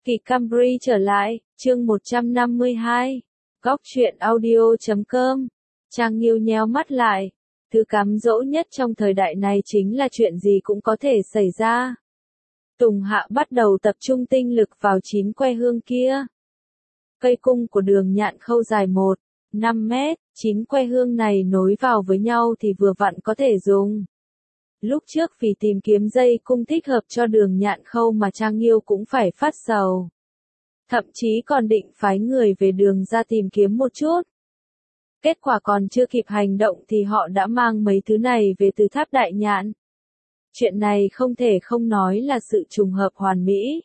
Kỳ Camry trở lại, chương 152. Góc truyện audio.com. Trang Nghiêu nheo mắt lại. Thứ cám dỗ nhất trong thời đại này chính là chuyện gì cũng có thể xảy ra. Tùng Hạ bắt đầu tập trung tinh lực vào 9 que hương kia. Cây cung của đường Nhạn Khâu dài 1,5 mét, 9 que hương này nối vào với nhau thì vừa vặn có thể dùng. Lúc trước vì tìm kiếm dây cung thích hợp cho đường Nhạn Khâu mà Trang Nghiêu cũng phải phát sầu. Thậm chí còn định phái người về đường ra tìm kiếm một chút. Kết quả còn chưa kịp hành động thì họ đã mang mấy thứ này về từ Tháp Đại Nhạn. Chuyện này không thể không nói là sự trùng hợp hoàn mỹ.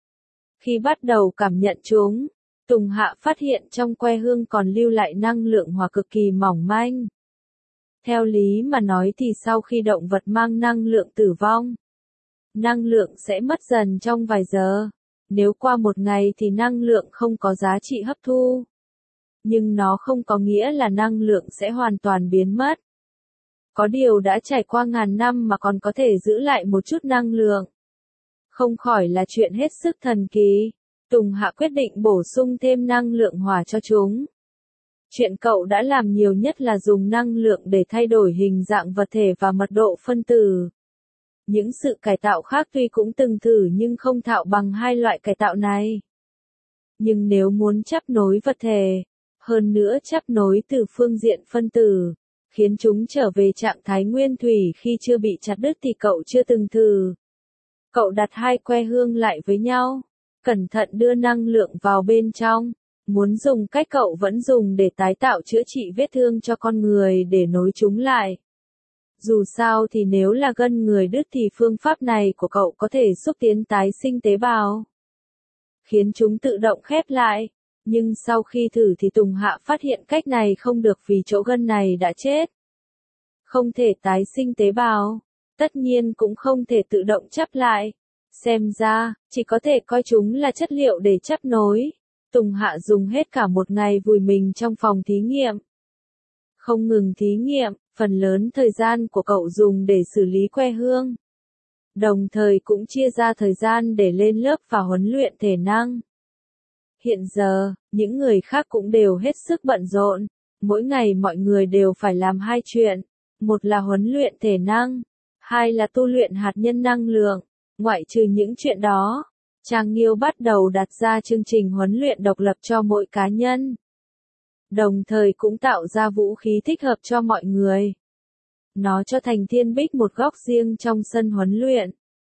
Khi bắt đầu cảm nhận chúng, Tùng Hạ phát hiện trong que hương còn lưu lại năng lượng hỏa cực kỳ mỏng manh. Theo lý mà nói thì sau khi động vật mang năng lượng tử vong, năng lượng sẽ mất dần trong vài giờ. Nếu qua một ngày thì năng lượng không có giá trị hấp thu. Nhưng nó không có nghĩa là năng lượng sẽ hoàn toàn biến mất. Có điều đã trải qua ngàn năm mà còn có thể giữ lại một chút năng lượng. Không khỏi là chuyện hết sức thần kỳ. Tùng Hạ quyết định bổ sung thêm năng lượng hỏa cho chúng. Chuyện cậu đã làm nhiều nhất là dùng năng lượng để thay đổi hình dạng vật thể và mật độ phân tử. Những sự cải tạo khác tuy cũng từng thử nhưng không thạo bằng hai loại cải tạo này. Nhưng nếu muốn chấp nối vật thể, hơn nữa chấp nối từ phương diện phân tử, khiến chúng trở về trạng thái nguyên thủy khi chưa bị chặt đứt thì cậu chưa từng thử. Cậu đặt hai que hương lại với nhau, cẩn thận đưa năng lượng vào bên trong, muốn dùng cách cậu vẫn dùng để tái tạo chữa trị vết thương cho con người để nối chúng lại. Dù sao thì nếu là gân người đứt thì phương pháp này của cậu có thể xúc tiến tái sinh tế bào, khiến chúng tự động khép lại. Nhưng sau khi thử thì Tùng Hạ phát hiện cách này không được vì chỗ gân này đã chết. Không thể tái sinh tế bào, tất nhiên cũng không thể tự động chắp lại. Xem ra, chỉ có thể coi chúng là chất liệu để chấp nối. Tùng Hạ dùng hết cả một ngày vùi mình trong phòng thí nghiệm. Không ngừng thí nghiệm, phần lớn thời gian của cậu dùng để xử lý que hương. Đồng thời cũng chia ra thời gian để lên lớp và huấn luyện thể năng. Hiện giờ, những người khác cũng đều hết sức bận rộn. Mỗi ngày mọi người đều phải làm hai chuyện. Một là huấn luyện thể năng. Hai là tu luyện hạt nhân năng lượng. Ngoại trừ những chuyện đó, Trang Nghiêu bắt đầu đặt ra chương trình huấn luyện độc lập cho mỗi cá nhân. Đồng thời cũng tạo ra vũ khí thích hợp cho mọi người. Nó cho Thành Thiên Bích một góc riêng trong sân huấn luyện.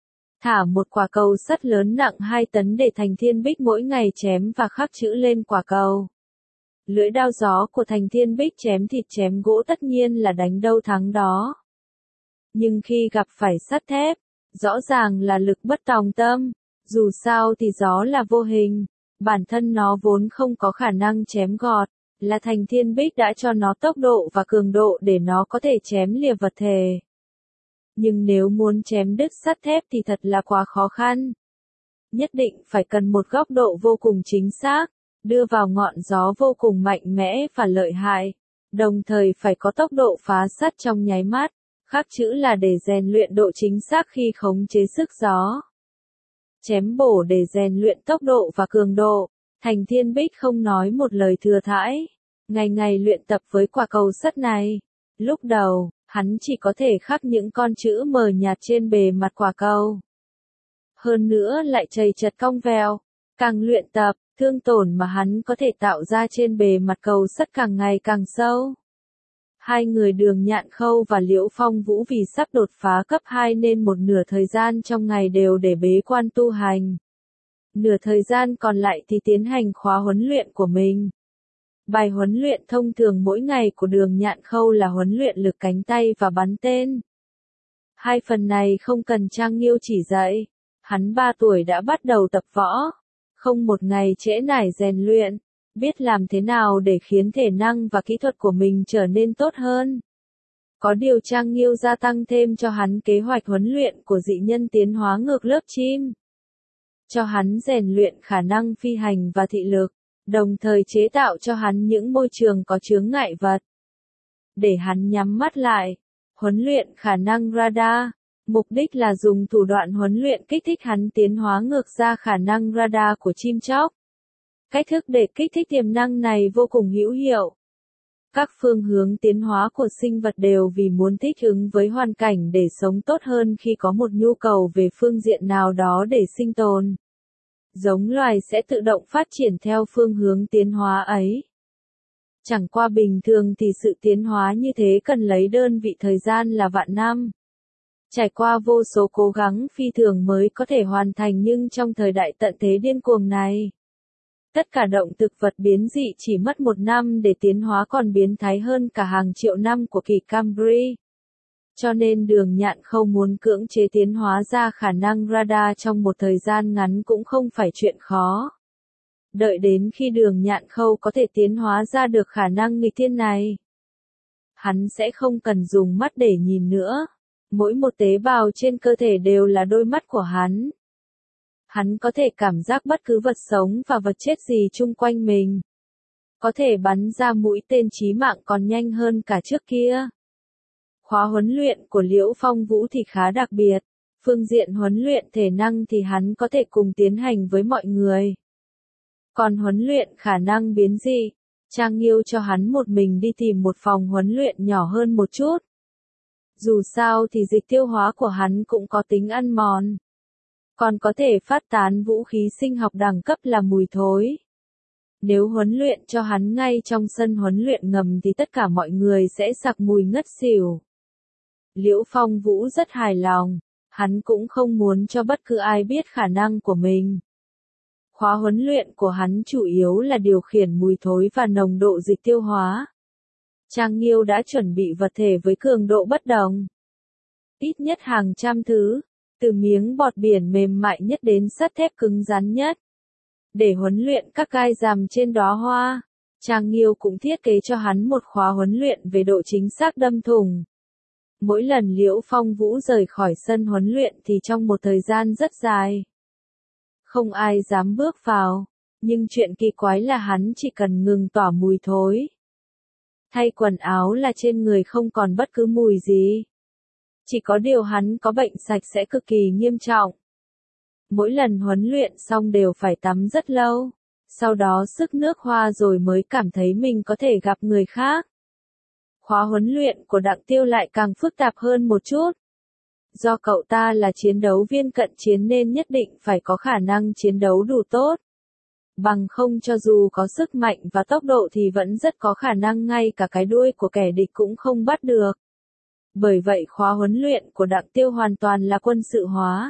Thả một quả cầu sắt lớn nặng 2 tấn để Thành Thiên Bích mỗi ngày chém và khắc chữ lên quả cầu. Lưỡi đao gió của Thành Thiên Bích chém thịt chém gỗ tất nhiên là đánh đâu thắng đó. Nhưng khi gặp phải sắt thép, rõ ràng là lực bất tòng tâm. Dù sao thì gió là vô hình, bản thân nó vốn không có khả năng chém gọt, là Thành Thiên Bích đã cho nó tốc độ và cường độ để nó có thể chém lìa vật thể. Nhưng nếu muốn chém đứt sắt thép thì thật là quá khó khăn. Nhất định phải cần một góc độ vô cùng chính xác, đưa vào ngọn gió vô cùng mạnh mẽ và lợi hại, đồng thời phải có tốc độ phá sắt trong nháy mắt, khắc chữ là để rèn luyện độ chính xác khi khống chế sức gió. Chém bổ để rèn luyện tốc độ và cường độ. Thành Thiên Bích không nói một lời thừa thãi, ngày ngày luyện tập với quả cầu sắt này. Lúc đầu, hắn chỉ có thể khắc những con chữ mờ nhạt trên bề mặt quả cầu. Hơn nữa lại chầy chật cong vèo. Càng luyện tập, thương tổn mà hắn có thể tạo ra trên bề mặt cầu sắt càng ngày càng sâu. Hai người Đường Nhạn Khâu và Liễu Phong Vũ vì sắp đột phá cấp 2 nên một nửa thời gian trong ngày đều để bế quan tu hành. Nửa thời gian còn lại thì tiến hành khóa huấn luyện của mình. Bài huấn luyện thông thường mỗi ngày của Đường Nhạn Khâu là huấn luyện lực cánh tay và bắn tên. Hai phần này không cần Trang Nghiêu chỉ dạy. Hắn 3 tuổi đã bắt đầu tập võ. Không một ngày trễ nải rèn luyện. Biết làm thế nào để khiến thể năng và kỹ thuật của mình trở nên tốt hơn. Có điều Trang Nghiêu gia tăng thêm cho hắn kế hoạch huấn luyện của dị nhân tiến hóa ngược lớp chim. Cho hắn rèn luyện khả năng phi hành và thị lực, đồng thời chế tạo cho hắn những môi trường có chướng ngại vật. Để hắn nhắm mắt lại, huấn luyện khả năng radar, Mục đích là dùng thủ đoạn huấn luyện kích thích hắn tiến hóa ngược ra khả năng radar của chim chóc. Cách thức để kích thích tiềm năng này vô cùng hữu hiệu. Các phương hướng tiến hóa của sinh vật đều vì muốn thích ứng với hoàn cảnh để sống tốt hơn khi có một nhu cầu về phương diện nào đó để sinh tồn. Giống loài sẽ tự động phát triển theo phương hướng tiến hóa ấy. Chẳng qua bình thường thì sự tiến hóa như thế cần lấy đơn vị thời gian là vạn năm. Trải qua vô số cố gắng phi thường mới có thể hoàn thành, nhưng trong thời đại tận thế điên cuồng này, tất cả động thực vật biến dị chỉ mất 1 năm để tiến hóa còn biến thái hơn cả hàng triệu năm của kỳ Cambrian. Cho nên Đường Nhạn Khâu muốn cưỡng chế tiến hóa ra khả năng radar trong một thời gian ngắn cũng không phải chuyện khó. Đợi đến khi Đường Nhạn Khâu có thể tiến hóa ra được khả năng nghịch thiên này, hắn sẽ không cần dùng mắt để nhìn nữa. Mỗi một tế bào trên cơ thể đều là đôi mắt của hắn. Hắn có thể cảm giác bất cứ vật sống và vật chết gì chung quanh mình. Có thể bắn ra mũi tên chí mạng còn nhanh hơn cả trước kia. Khóa huấn luyện của Liễu Phong Vũ thì khá đặc biệt. Phương diện huấn luyện thể năng thì hắn có thể cùng tiến hành với mọi người. Còn huấn luyện khả năng biến dị, Trang Nghiêu cho hắn một mình đi tìm một phòng huấn luyện nhỏ hơn một chút. Dù sao thì dịch tiêu hóa của hắn cũng có tính ăn mòn. Còn có thể phát tán vũ khí sinh học đẳng cấp là mùi thối. Nếu huấn luyện cho hắn ngay trong sân huấn luyện ngầm thì tất cả mọi người sẽ sặc mùi ngất xỉu. Liễu Phong Vũ rất hài lòng, hắn cũng không muốn cho bất cứ ai biết khả năng của mình. Khóa huấn luyện của hắn chủ yếu là điều khiển mùi thối và nồng độ dịch tiêu hóa. Trang Nghiêu đã chuẩn bị vật thể với cường độ bất đồng. Ít nhất hàng trăm thứ, từ miếng bọt biển mềm mại nhất đến sắt thép cứng rắn nhất. Để huấn luyện các gai rằm trên đóa hoa, Trang Nghiêu cũng thiết kế cho hắn một khóa huấn luyện về độ chính xác đâm thủng. Mỗi lần Liễu Phong Vũ rời khỏi sân huấn luyện thì trong một thời gian rất dài, không ai dám bước vào, nhưng chuyện kỳ quái là hắn chỉ cần ngừng tỏa mùi thối, thay quần áo là trên người không còn bất cứ mùi gì. Chỉ có điều hắn có bệnh sạch sẽ cực kỳ nghiêm trọng. Mỗi lần huấn luyện xong đều phải tắm rất lâu, sau đó sức nước hoa rồi mới cảm thấy mình có thể gặp người khác. Khóa huấn luyện của Đặng Tiêu lại càng phức tạp hơn một chút. Do cậu ta là chiến đấu viên cận chiến nên nhất định phải có khả năng chiến đấu đủ tốt. Bằng không cho dù có sức mạnh và tốc độ thì vẫn rất có khả năng ngay cả cái đuôi của kẻ địch cũng không bắt được. Bởi vậy khóa huấn luyện của Đặng Tiêu hoàn toàn là quân sự hóa.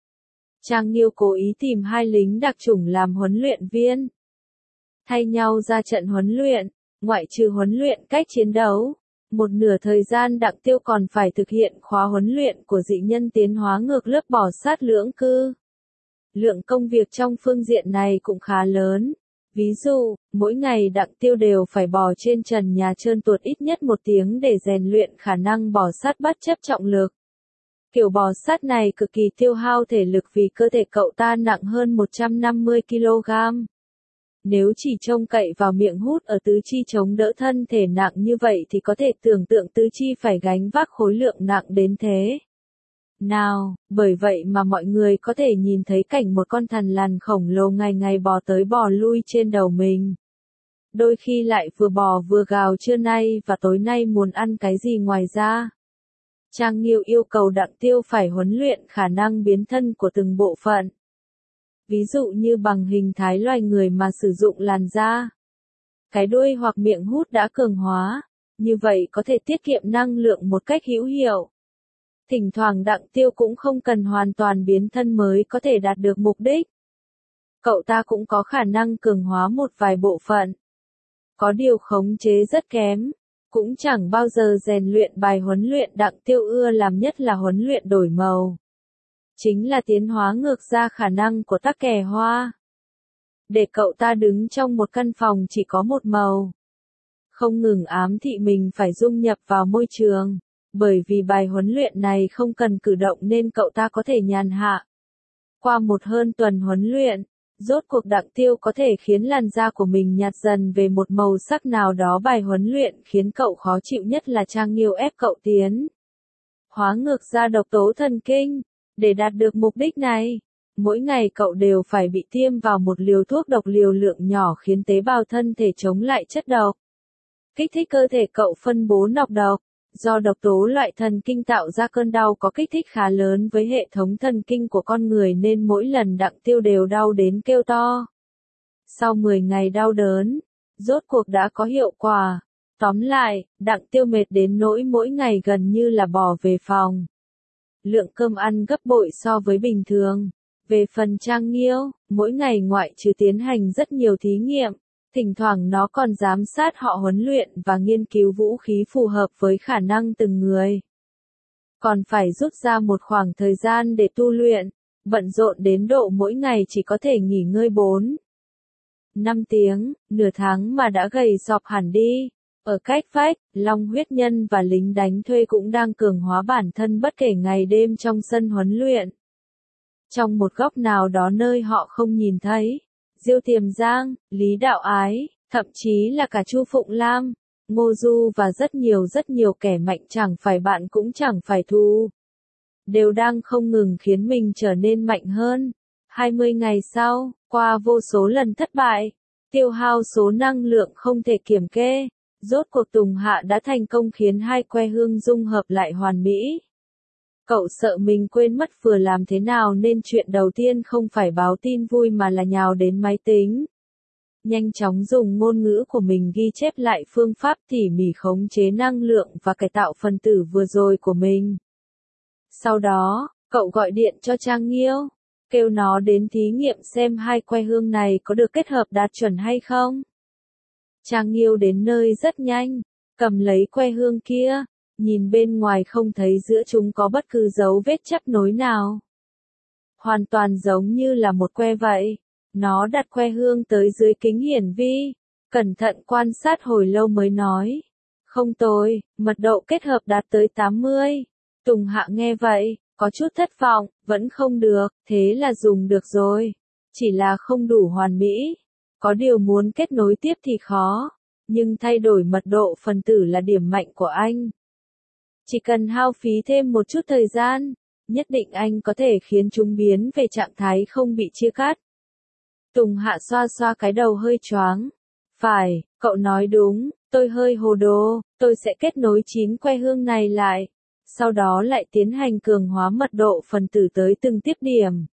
Trang Nghiêu cố ý tìm 2 lính đặc chủng làm huấn luyện viên. Thay nhau ra trận huấn luyện, ngoại trừ huấn luyện cách chiến đấu. Một nửa thời gian Đặng Tiêu còn phải thực hiện khóa huấn luyện của dị nhân tiến hóa ngược lớp bò sát lưỡng cư. Lượng công việc trong phương diện này cũng khá lớn. Ví dụ, mỗi ngày Đặng Tiêu đều phải bò trên trần nhà trơn tuột ít nhất 1 tiếng để rèn luyện khả năng bò sát bất chấp trọng lực. Kiểu bò sát này cực kỳ tiêu hao thể lực vì cơ thể cậu ta nặng hơn 150 kg. Nếu chỉ trông cậy vào miệng hút ở tứ chi chống đỡ thân thể nặng như vậy thì có thể tưởng tượng tứ chi phải gánh vác khối lượng nặng đến thế nào, bởi vậy mà mọi người có thể nhìn thấy cảnh một con thằn lằn khổng lồ ngày ngày bò tới bò lui trên đầu mình. Đôi khi lại vừa bò vừa gào trưa nay và tối nay muốn ăn cái gì ngoài ra. Trang Nghiêu yêu cầu Đặng Tiêu phải huấn luyện khả năng biến thân của từng bộ phận. Ví dụ như bằng hình thái loài người mà sử dụng làn da, cái đuôi hoặc miệng hút đã cường hóa, như vậy có thể tiết kiệm năng lượng một cách hữu hiệu. Thỉnh thoảng Đặng Tiêu cũng không cần hoàn toàn biến thân mới có thể đạt được mục đích. Cậu ta cũng có khả năng cường hóa một vài bộ phận. Có điều khống chế rất kém, cũng chẳng bao giờ rèn luyện bài huấn luyện Đặng Tiêu ưa làm nhất là huấn luyện đổi màu. Chính là tiến hóa ngược ra khả năng của tắc kè hoa. Để cậu ta đứng trong một căn phòng chỉ có một màu. Không ngừng ám thị mình phải dung nhập vào môi trường. Bởi vì bài huấn luyện này không cần cử động nên cậu ta có thể nhàn hạ. Qua một hơn tuần huấn luyện, rốt cuộc Đặng Tiêu có thể khiến làn da của mình nhạt dần về một màu sắc nào đó. Bài huấn luyện khiến cậu khó chịu nhất là Trang Nghiêu ép cậu tiến hóa ngược ra độc tố thần kinh. Để đạt được mục đích này, mỗi ngày cậu đều phải bị tiêm vào một liều thuốc độc liều lượng nhỏ khiến tế bào thân thể chống lại chất độc. Kích thích cơ thể cậu phân bố nọc độc. Do độc tố loại thần kinh tạo ra cơn đau có kích thích khá lớn với hệ thống thần kinh của con người nên mỗi lần Đặng Tiêu đều đau đến kêu to. Sau 10 ngày đau đớn, rốt cuộc đã có hiệu quả. Tóm lại, Đặng Tiêu mệt đến nỗi mỗi ngày gần như là bỏ về phòng. Lượng cơm ăn gấp bội so với bình thường. Về phần Trang Nghiêu, mỗi ngày ngoại trừ tiến hành rất nhiều thí nghiệm, thỉnh thoảng nó còn giám sát họ huấn luyện và nghiên cứu vũ khí phù hợp với khả năng từng người. Còn phải rút ra một khoảng thời gian để tu luyện, bận rộn đến độ mỗi ngày chỉ có thể nghỉ ngơi 4-5 tiếng, nửa tháng mà đã gầy sọp hẳn đi. Ở cách vách, Long Huyết Nhân và lính đánh thuê cũng đang cường hóa bản thân bất kể ngày đêm trong sân huấn luyện. Trong một góc nào đó nơi họ không nhìn thấy, Diêu Tiềm Giang, Lý Đạo Ái, thậm chí là cả Chu Phụng Lam, Ngô Du và rất nhiều kẻ mạnh chẳng phải bạn cũng chẳng phải thù, đều đang không ngừng khiến mình trở nên mạnh hơn. 20 ngày sau, qua vô số lần thất bại, tiêu hao số năng lượng không thể kiểm kê, rốt cuộc Tùng Hạ đã thành công khiến hai que hương dung hợp lại hoàn mỹ. Cậu sợ mình quên mất vừa làm thế nào nên chuyện đầu tiên không phải báo tin vui mà là nhào đến máy tính. Nhanh chóng dùng ngôn ngữ của mình ghi chép lại phương pháp tỉ mỉ khống chế năng lượng và cải tạo phân tử vừa rồi của mình. Sau đó, cậu gọi điện cho Trang Nghiêu, kêu nó đến thí nghiệm xem hai que hương này có được kết hợp đạt chuẩn hay không. Trang Nghiêu đến nơi rất nhanh, cầm lấy que hương kia, nhìn bên ngoài không thấy giữa chúng có bất cứ dấu vết chấp nối nào. Hoàn toàn giống như là một que vậy. Nó đặt que hương tới dưới kính hiển vi, cẩn thận quan sát hồi lâu mới nói. Không tồi, mật độ kết hợp đạt tới 80. Tùng Hạ nghe vậy, có chút thất vọng, vẫn không được, thế là dùng được rồi. Chỉ là không đủ hoàn mỹ. Có điều muốn kết nối tiếp thì khó, nhưng thay đổi mật độ phân tử là điểm mạnh của anh. Chỉ cần hao phí thêm một chút thời gian, nhất định anh có thể khiến chúng biến về trạng thái không bị chia cắt. Tùng Hạ xoa xoa cái đầu hơi choáng. Phải, cậu nói đúng, tôi hơi hồ đồ, tôi sẽ kết nối 9 que hương này lại, sau đó lại tiến hành cường hóa mật độ phân tử tới từng tiếp điểm.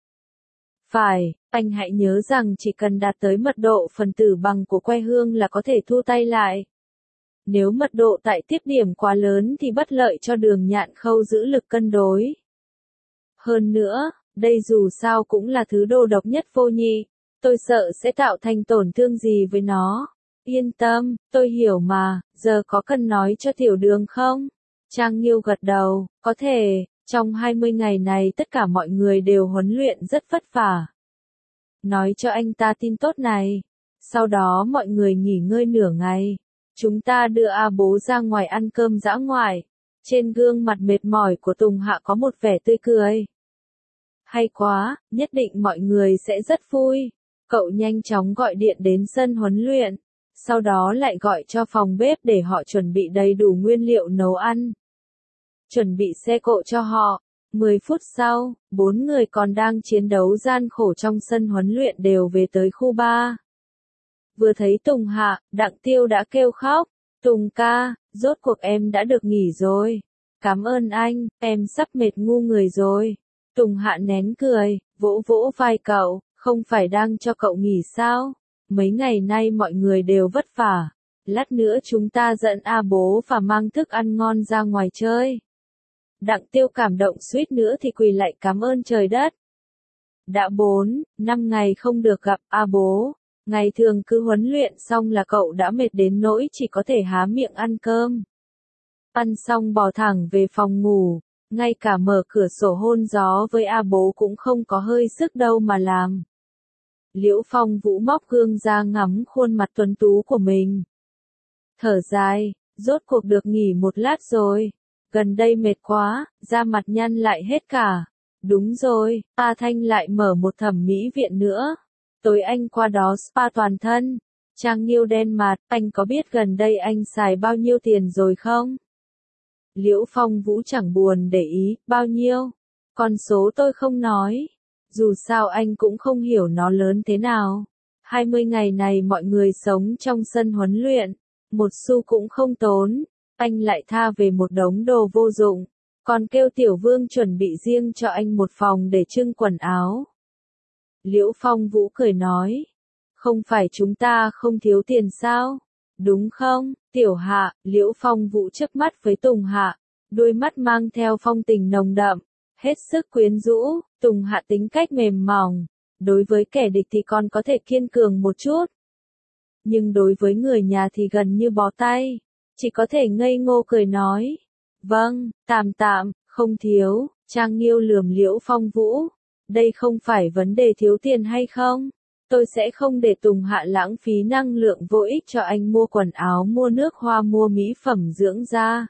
Phải, anh hãy nhớ rằng chỉ cần đạt tới mật độ phân tử bằng của que hương là có thể thu tay lại. Nếu mật độ tại tiếp điểm quá lớn thì bất lợi cho đường nhạn khâu giữ lực cân đối. Hơn nữa, đây dù sao cũng là thứ đồ độc nhất vô nhị, tôi sợ sẽ tạo thành tổn thương gì với nó. Yên tâm, tôi hiểu mà, giờ có cần nói cho Tiểu Đường không? Trang Nghiêu gật đầu, có thể, trong 20 ngày này tất cả mọi người đều huấn luyện rất vất vả. Nói cho anh ta tin tốt này. Sau đó mọi người nghỉ ngơi nửa ngày. Chúng ta đưa A Bố ra ngoài ăn cơm dã ngoại. Trên gương mặt mệt mỏi của Tùng Hạ có một vẻ tươi cười. Hay quá, nhất định mọi người sẽ rất vui. Cậu nhanh chóng gọi điện đến sân huấn luyện. Sau đó lại gọi cho phòng bếp để họ chuẩn bị đầy đủ nguyên liệu nấu ăn. Chuẩn bị xe cộ cho họ. 10 phút sau, 4 người còn đang chiến đấu gian khổ trong sân huấn luyện đều về tới khu 3. Vừa thấy Tùng Hạ, Đặng Tiêu đã kêu khóc. Tùng ca, rốt cuộc em đã được nghỉ rồi. Cảm ơn anh, em sắp mệt ngu người rồi. Tùng Hạ nén cười, vỗ vỗ vai cậu, không phải đang cho cậu nghỉ sao? Mấy ngày nay mọi người đều vất vả. Lát nữa chúng ta dẫn A Bố và mang thức ăn ngon ra ngoài chơi. Đặng Tiêu cảm động suýt nữa thì quỳ lại cảm ơn trời đất. Đã 4-5 ngày không được gặp A Bố. Ngày thường cứ huấn luyện xong là cậu đã mệt đến nỗi chỉ có thể há miệng ăn cơm. Ăn xong bò thẳng về phòng ngủ, ngay cả mở cửa sổ hôn gió với A Bố cũng không có hơi sức đâu mà làm. Liễu Phong Vũ móc gương ra ngắm khuôn mặt tuấn tú của mình. Thở dài, rốt cuộc được nghỉ một lát rồi. Gần đây mệt quá, da mặt nhăn lại hết cả. Đúng rồi, A Thanh lại mở một thẩm mỹ viện nữa. Tối anh qua đó spa toàn thân. Trang Nghiêu đen mặt, anh có biết gần đây anh xài bao nhiêu tiền rồi không? Liễu Phong Vũ chẳng buồn để ý, bao nhiêu? Con số tôi không nói. Dù sao anh cũng không hiểu nó lớn thế nào. 20 ngày này mọi người sống trong sân huấn luyện. Một xu cũng không tốn. Anh lại tha về một đống đồ vô dụng. Còn kêu Tiểu Vương chuẩn bị riêng cho anh một phòng để trưng quần áo. Liễu Phong Vũ cười nói. Không phải chúng ta không thiếu tiền sao? Đúng không, Tiểu Hạ? Liễu Phong Vũ chớp mắt với Tùng Hạ. Đôi mắt mang theo phong tình nồng đậm. Hết sức quyến rũ. Tùng Hạ tính cách mềm mỏng. Đối với kẻ địch thì còn có thể kiên cường một chút. Nhưng đối với người nhà thì gần như bó tay. Chỉ có thể ngây ngô cười nói. Vâng, tạm tạm, không thiếu. Trang Nghiêu lườm Liễu Phong Vũ. Đây không phải vấn đề thiếu tiền hay không? Tôi sẽ không để Tùng Hạ lãng phí năng lượng vô ích cho anh mua quần áo, mua nước hoa, mua mỹ phẩm dưỡng da.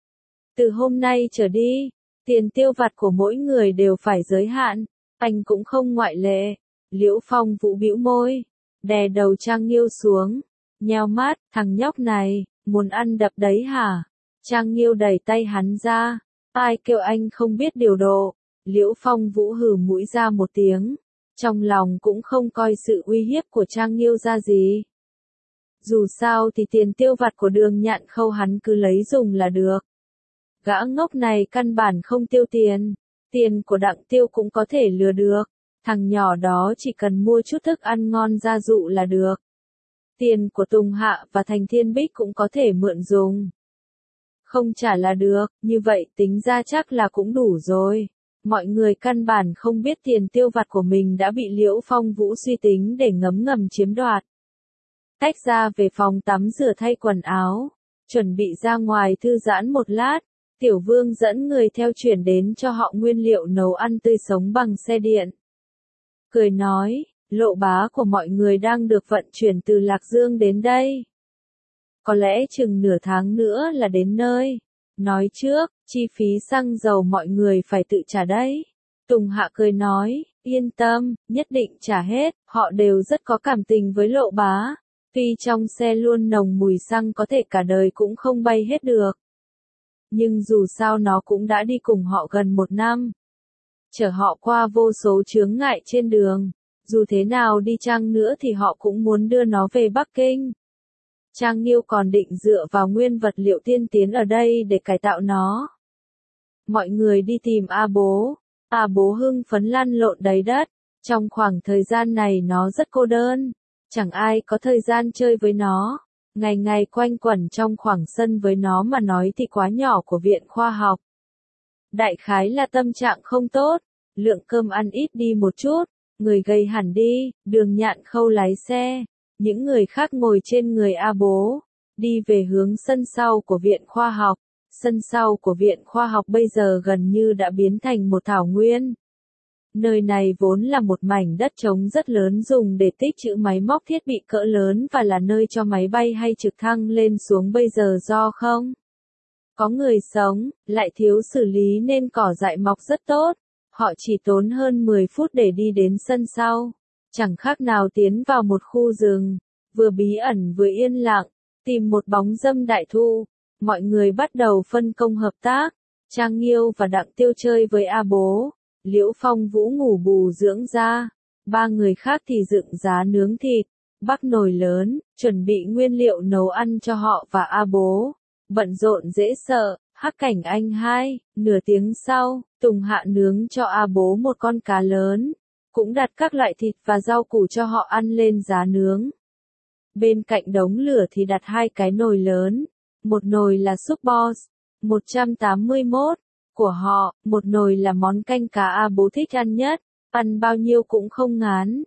Từ hôm nay trở đi, tiền tiêu vặt của mỗi người đều phải giới hạn, anh cũng không ngoại lệ. Liễu Phong Vũ bĩu môi, đè đầu Trang Nghiêu xuống, nheo mắt, thằng nhóc này, muốn ăn đập đấy hả? Trang Nghiêu đẩy tay hắn ra, ai kêu anh không biết điều độ. Liễu Phong Vũ hừ mũi ra một tiếng, trong lòng cũng không coi sự uy hiếp của Trang Nghiêu ra gì. Dù sao thì tiền tiêu vặt của Đường Nhạn Khâu hắn cứ lấy dùng là được. Gã ngốc này căn bản không tiêu tiền, tiền của Đặng Tiêu cũng có thể lừa được, thằng nhỏ đó chỉ cần mua chút thức ăn ngon gia dụ là được. Tiền của Tùng Hạ và Thành Thiên Bích cũng có thể mượn dùng. Không trả là được, như vậy tính ra chắc là cũng đủ rồi. Mọi người căn bản không biết tiền tiêu vặt của mình đã bị Liễu Phong Vũ suy tính để ngấm ngầm chiếm đoạt. Tách ra về phòng tắm rửa thay quần áo, chuẩn bị ra ngoài thư giãn một lát, Tiểu Vương dẫn người theo chuyển đến cho họ nguyên liệu nấu ăn tươi sống bằng xe điện. Cười nói, lộ bá của mọi người đang được vận chuyển từ Lạc Dương đến đây. Có lẽ chừng nửa tháng nữa là đến nơi. Nói trước, chi phí xăng dầu mọi người phải tự trả đấy. Tùng Hạ cười nói, yên tâm, nhất định trả hết, họ đều rất có cảm tình với lộ bá. Tuy trong xe luôn nồng mùi xăng có thể cả đời cũng không bay hết được. Nhưng dù sao nó cũng đã đi cùng họ gần 1 năm. Chở họ qua vô số chướng ngại trên đường. Dù thế nào đi chăng nữa thì họ cũng muốn đưa nó về Bắc Kinh. Trang Nghiêu còn định dựa vào nguyên vật liệu tiên tiến ở đây để cải tạo nó. Mọi người đi tìm A Bố. A Bố hưng phấn lăn lộn đầy đất. Trong khoảng thời gian này nó rất cô đơn. Chẳng ai có thời gian chơi với nó. Ngày ngày quanh quẩn trong khoảng sân với nó mà nói thì quá nhỏ của viện khoa học. Đại khái là tâm trạng không tốt. Lượng cơm ăn ít đi một chút. Người gầy hẳn đi. Đường Nhạn Khâu lái xe. Những người khác ngồi trên người A Bố, đi về hướng sân sau của viện khoa học. Sân sau của viện khoa học bây giờ gần như đã biến thành một thảo nguyên. Nơi này vốn là một mảnh đất trống rất lớn dùng để tích trữ máy móc thiết bị cỡ lớn và là nơi cho máy bay hay trực thăng lên xuống bây giờ do không có người sống, lại thiếu xử lý nên cỏ dại mọc rất tốt. Họ chỉ tốn hơn 10 phút để đi đến sân sau. Chẳng khác nào tiến vào một khu rừng, vừa bí ẩn vừa yên lặng, tìm một bóng râm đại thụ. Mọi người bắt đầu phân công hợp tác. Trang Nghiêu và Đặng Tiêu chơi với A Bố, Liễu Phong Vũ ngủ bù dưỡng da. 3 người khác thì dựng giá nướng thịt, bắc nồi lớn, chuẩn bị nguyên liệu nấu ăn cho họ và A Bố. Bận rộn dễ sợ. Hắc Cảnh Anh 2, nửa tiếng sau, Tùng Hạ nướng cho A Bố một con cá lớn. Cũng đặt các loại thịt và rau củ cho họ ăn lên giá nướng. Bên cạnh đống lửa thì đặt 2 cái nồi lớn. Một nồi là súp boss, 181 của họ, một nồi là món canh cá A Bố thích ăn nhất, ăn bao nhiêu cũng không ngán.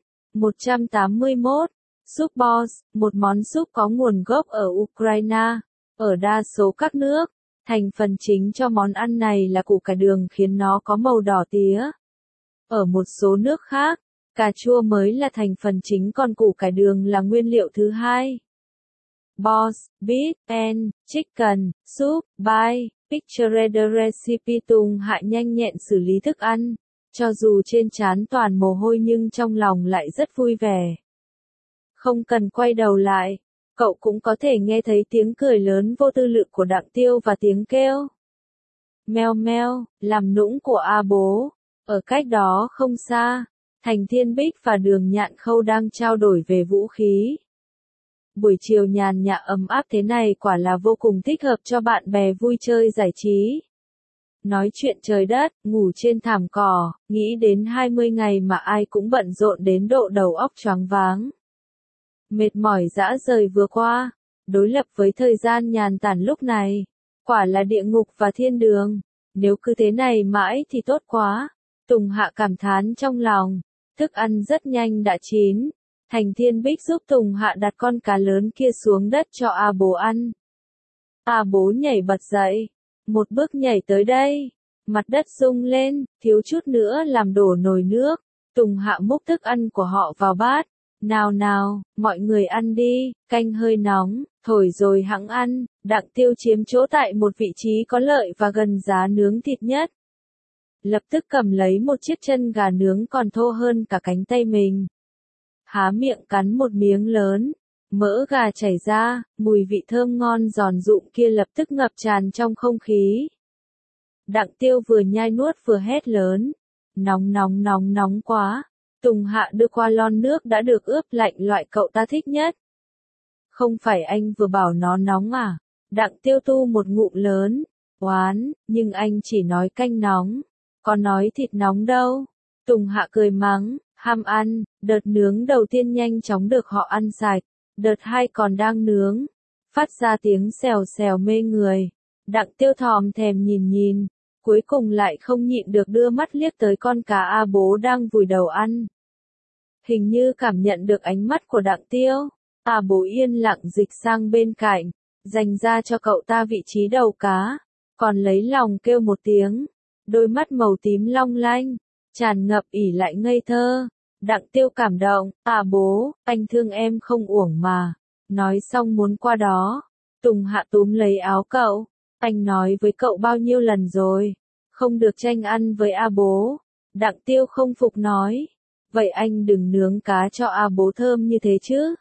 181 súp boss, một món súp có nguồn gốc ở Ukraine, ở đa số các nước. Thành phần chính cho món ăn này là củ cải đường khiến nó có màu đỏ tía. Ở một số nước khác, cà chua mới là thành phần chính còn củ cải đường là nguyên liệu thứ hai. Boss, beef, and, chicken, soup, by, picture the recipe. Tùng Hạ nhanh nhẹn xử lý thức ăn. Cho dù trên trán toàn mồ hôi nhưng trong lòng lại rất vui vẻ. Không cần quay đầu lại, cậu cũng có thể nghe thấy tiếng cười lớn vô tư lự của Đặng Tiêu và tiếng kêu Meo meo, làm nũng của A Bố. Ở cách đó không xa, Thành Thiên Bích và Đường Nhạn Khâu đang trao đổi về vũ khí. Buổi chiều nhàn nhã ấm áp thế này quả là vô cùng thích hợp cho bạn bè vui chơi giải trí. Nói chuyện trời đất, ngủ trên thảm cỏ, nghĩ đến 20 ngày mà ai cũng bận rộn đến độ đầu óc choáng váng. Mệt mỏi dã rời vừa qua, đối lập với thời gian nhàn tản lúc này, quả là địa ngục và thiên đường. Nếu cứ thế này mãi thì tốt quá. Tùng Hạ cảm thán trong lòng. Thức ăn rất nhanh đã chín. Thành Thiên Bích giúp Tùng Hạ đặt con cá lớn kia xuống đất cho A Bố ăn. A Bố nhảy bật dậy. Một bước nhảy tới đây. Mặt đất rung lên, thiếu chút nữa làm đổ nồi nước. Tùng Hạ múc thức ăn của họ vào bát. Nào nào, mọi người ăn đi, canh hơi nóng, thổi rồi hẵng ăn. Đặng Tiêu chiếm chỗ tại một vị trí có lợi và gần giá nướng thịt nhất. Lập tức cầm lấy một chiếc chân gà nướng còn thô hơn cả cánh tay mình. Há miệng cắn một miếng lớn, mỡ gà chảy ra, mùi vị thơm ngon giòn rụm kia lập tức ngập tràn trong không khí. Đặng Tiêu vừa nhai nuốt vừa hét lớn. Nóng quá. Tùng Hạ đưa qua lon nước đã được ướp lạnh loại cậu ta thích nhất. Không phải anh vừa bảo nó nóng à? Đặng Tiêu tu một ngụm lớn. Oán, nhưng anh chỉ nói canh nóng. Có nói thịt nóng đâu. Tùng Hạ cười mắng, ham ăn. Đợt nướng đầu tiên nhanh chóng được họ ăn sạch. Đợt hai còn đang nướng. Phát ra tiếng xèo xèo mê người. Đặng Tiêu thòm thèm nhìn. Cuối cùng lại không nhịn được đưa mắt liếc tới con cá A Bố đang vùi đầu ăn. Hình như cảm nhận được ánh mắt của Đặng Tiêu. A Bố yên lặng dịch sang bên cạnh, dành ra cho cậu ta vị trí đầu cá, còn lấy lòng kêu một tiếng. Đôi mắt màu tím long lanh, tràn ngập ỉ lại ngây thơ. Đặng Tiêu cảm động, A Bố, anh thương em không uổng mà. Nói xong muốn qua đó. Tùng Hạ túm lấy áo cậu. Anh nói với cậu bao nhiêu lần rồi, không được tranh ăn với A Bố. Đặng Tiêu không phục nói. Vậy anh đừng nướng cá cho A Bố thơm như thế chứ.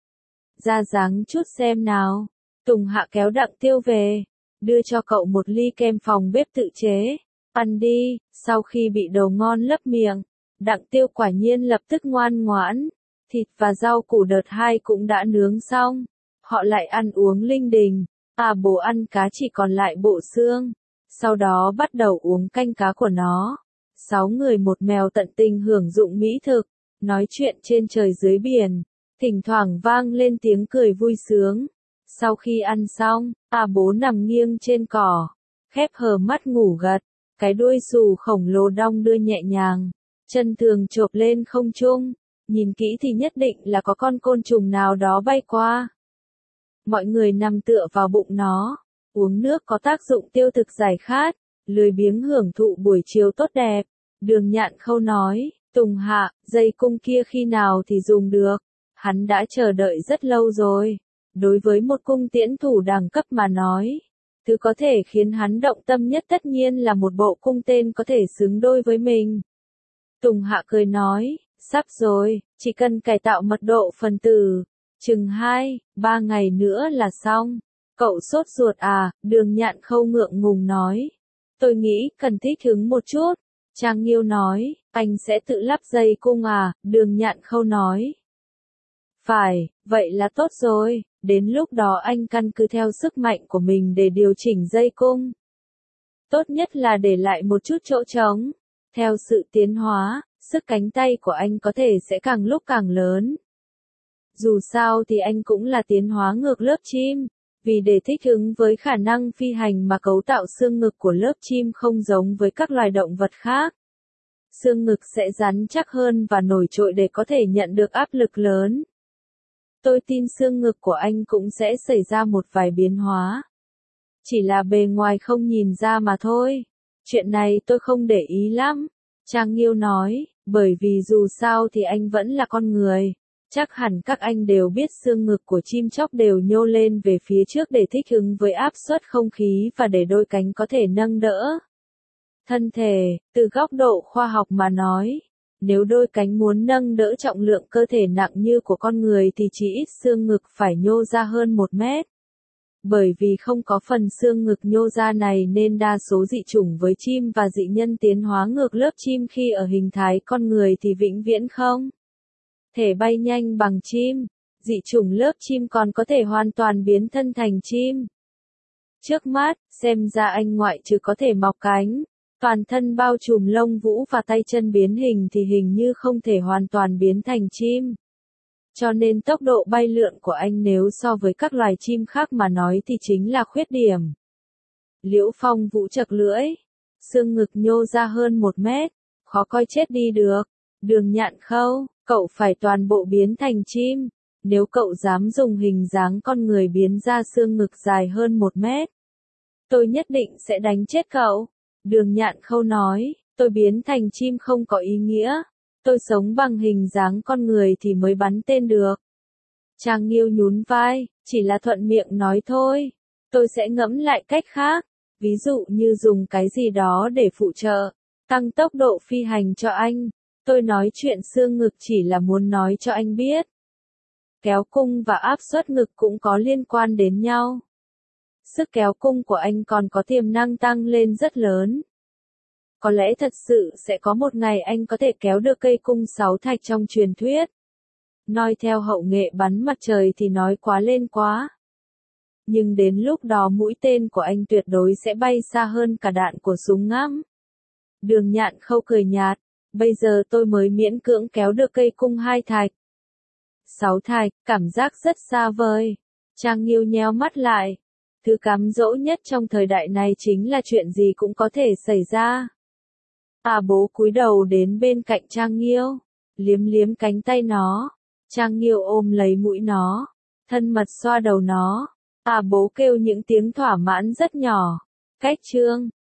Ra dáng chút xem nào. Tùng Hạ kéo Đặng Tiêu về, đưa cho cậu một ly kem phòng bếp tự chế. Ăn đi. Sau khi bị đồ ngon lấp miệng, Đặng Tiêu quả nhiên lập tức ngoan ngoãn. Thịt và rau củ đợt hai cũng đã nướng xong. Họ lại ăn uống linh đình. A Bố ăn cá chỉ còn lại bộ xương. Sau đó bắt đầu uống canh cá của nó. 6 người một mèo tận tình hưởng dụng mỹ thực, nói chuyện trên trời dưới biển, thỉnh thoảng vang lên tiếng cười vui sướng. Sau khi ăn xong, A Bố nằm nghiêng trên cỏ, khép hờ mắt ngủ gật, cái đuôi xù khổng lồ đong đưa nhẹ nhàng, chân thường chộp lên không trung, nhìn kỹ thì nhất định là có con côn trùng nào đó bay qua. Mọi người nằm tựa vào bụng nó, uống nước có tác dụng tiêu thực giải khát, lười biếng hưởng thụ buổi chiều tốt đẹp. Đường Nhạn Khâu nói, Tùng Hạ, dây cung kia khi nào thì dùng được? Hắn đã chờ đợi rất lâu rồi. Đối với một cung tiễn thủ đẳng cấp mà nói, thứ có thể khiến hắn động tâm nhất tất nhiên là một bộ cung tên có thể xứng đôi với mình. Tùng Hạ cười nói, sắp rồi, chỉ cần cải tạo mật độ phần tử, chừng 2-3 ngày nữa là xong. Cậu sốt ruột à? Đường Nhạn Khâu ngượng ngùng nói. Tôi nghĩ cần thích ứng một chút. Trang Nghiêu nói, anh sẽ tự lắp dây cung à? Đường Nhạn Khâu nói. Phải, vậy là tốt rồi, đến lúc đó anh căn cứ theo sức mạnh của mình để điều chỉnh dây cung. Tốt nhất là để lại một chút chỗ trống. Theo sự tiến hóa, sức cánh tay của anh có thể sẽ càng lúc càng lớn. Dù sao thì anh cũng là tiến hóa ngược lớp chim. Vì để thích ứng với khả năng phi hành mà cấu tạo xương ngực của lớp chim không giống với các loài động vật khác. Xương ngực sẽ rắn chắc hơn và nổi trội để có thể nhận được áp lực lớn. Tôi tin xương ngực của anh cũng sẽ xảy ra một vài biến hóa. Chỉ là bề ngoài không nhìn ra mà thôi. Chuyện này tôi không để ý lắm. Trang Nghiêu nói, bởi vì dù sao thì anh vẫn là con người. Chắc hẳn các anh đều biết xương ngực của chim chóc đều nhô lên về phía trước để thích ứng với áp suất không khí và để đôi cánh có thể nâng đỡ thân thể. Từ góc độ khoa học mà nói, nếu đôi cánh muốn nâng đỡ trọng lượng cơ thể nặng như của con người thì chỉ ít xương ngực phải nhô ra hơn 1 mét. Bởi vì không có phần xương ngực nhô ra này nên đa số dị chủng với chim và dị nhân tiến hóa ngược lớp chim khi ở hình thái con người thì vĩnh viễn không thể bay nhanh bằng chim. Dị chủng lớp chim còn có thể hoàn toàn biến thân thành chim. Trước mắt, xem ra anh ngoại trừ có thể mọc cánh, toàn thân bao trùm lông vũ và tay chân biến hình thì hình như không thể hoàn toàn biến thành chim. Cho nên tốc độ bay lượn của anh nếu so với các loài chim khác mà nói thì chính là khuyết điểm. Liễu Phong Vũ chật lưỡi, xương ngực nhô ra hơn 1 mét, khó coi chết đi được. Đường Nhạn Khâu, cậu phải toàn bộ biến thành chim. Nếu cậu dám dùng hình dáng con người biến ra xương ngực dài hơn 1 mét, tôi nhất định sẽ đánh chết cậu. Đường Nhạn Khâu nói, tôi biến thành chim không có ý nghĩa. Tôi sống bằng hình dáng con người thì mới bắn tên được. Trang Nghiêu nhún vai, chỉ là thuận miệng nói thôi. Tôi sẽ ngẫm lại cách khác. Ví dụ như dùng cái gì đó để phụ trợ, tăng tốc độ phi hành cho anh. Tôi nói chuyện xương ngực chỉ là muốn nói cho anh biết. Kéo cung và áp suất ngực cũng có liên quan đến nhau. Sức kéo cung của anh còn có tiềm năng tăng lên rất lớn. Có lẽ thật sự sẽ có một ngày anh có thể kéo được cây cung 6 thạch trong truyền thuyết. Nói theo hậu nghệ bắn mặt trời thì nói quá lên quá. Nhưng đến lúc đó mũi tên của anh tuyệt đối sẽ bay xa hơn cả đạn của súng ngắm. Đường Nhạn Khâu cười nhạt, bây giờ tôi mới miễn cưỡng kéo được cây cung 2 thạch. 6 thạch, cảm giác rất xa vời. Trang Nghiêu nheo mắt lại. Thứ cám dỗ nhất trong thời đại này chính là chuyện gì cũng có thể xảy ra. Bố cúi đầu đến bên cạnh Trang Nghiêu, liếm liếm cánh tay nó. Trang Nghiêu ôm lấy mũi nó, thân mật xoa đầu nó. Bố kêu những tiếng thỏa mãn rất nhỏ. Cách chương